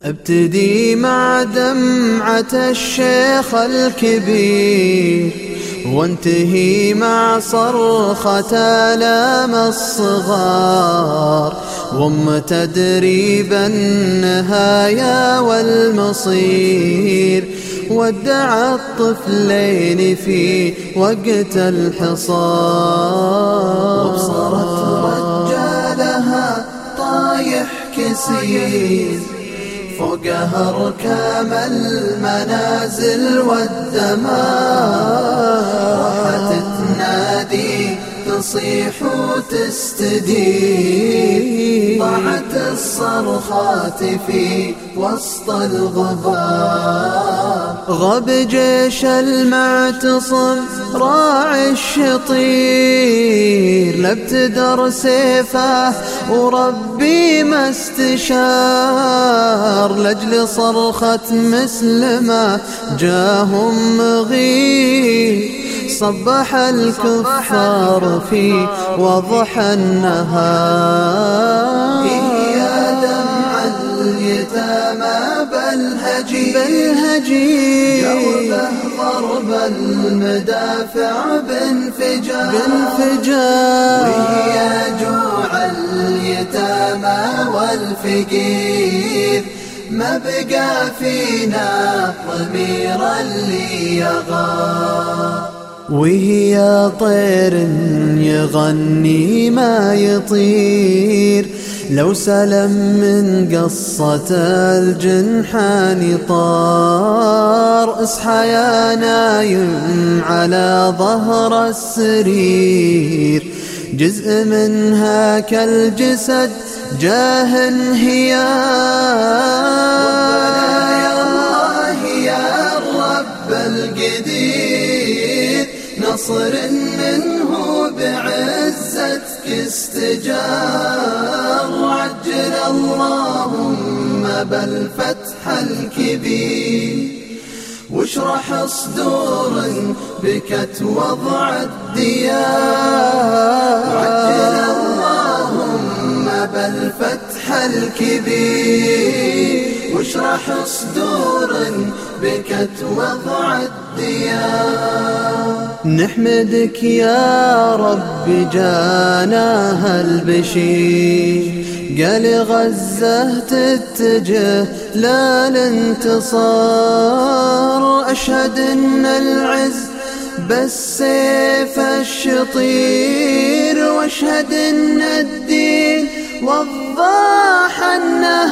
ابتدي مع دمعة الشيخ الكبير، وانتهي مع صرخة آلام الصغار، تدريب النهايا والمصير، ودع الطفلين في وقت الحصار. وابصرت رجالها طايح كسير فوقها ركام المنازل والدمار، راحت تنادي تصيح وتستدير، ضاعت الصرخات في وسط الغبار. غاب جيش المعتصم راعي الشطير، لابتدر سيفه وربي ما استشار، لاجل صرخة مسلمة جاهم مغير، صبح الكفار في وضح النهار. يا دمع اليتامى بالهجير، جوبه ضرب المدافع بانفجار، وهي جوع اليتامى والفقير، ما بقى فينا ضمير اللي يغار. وهي طير يغني ما يطير، لو سلم من قصة الجنحان طار. اصحى يا نايم على ظهر السرير، جزء منها كالجسد جاه انهيار. يا الله يا الرب القدير، نصر منه بعزتك استجار، عجل اللهم بالفتح الكبير، واشرح صدور بكت وضع الديار، عجل اللهم بالفتح الكبير، واشرح صدور بكت وضع الديار. نحمدك يا رب جاناها البشير، قال غزة تتجه للانتصار، أشهد إن العز بالسيف الشطير، واشهد إن الدين وضاح النهار.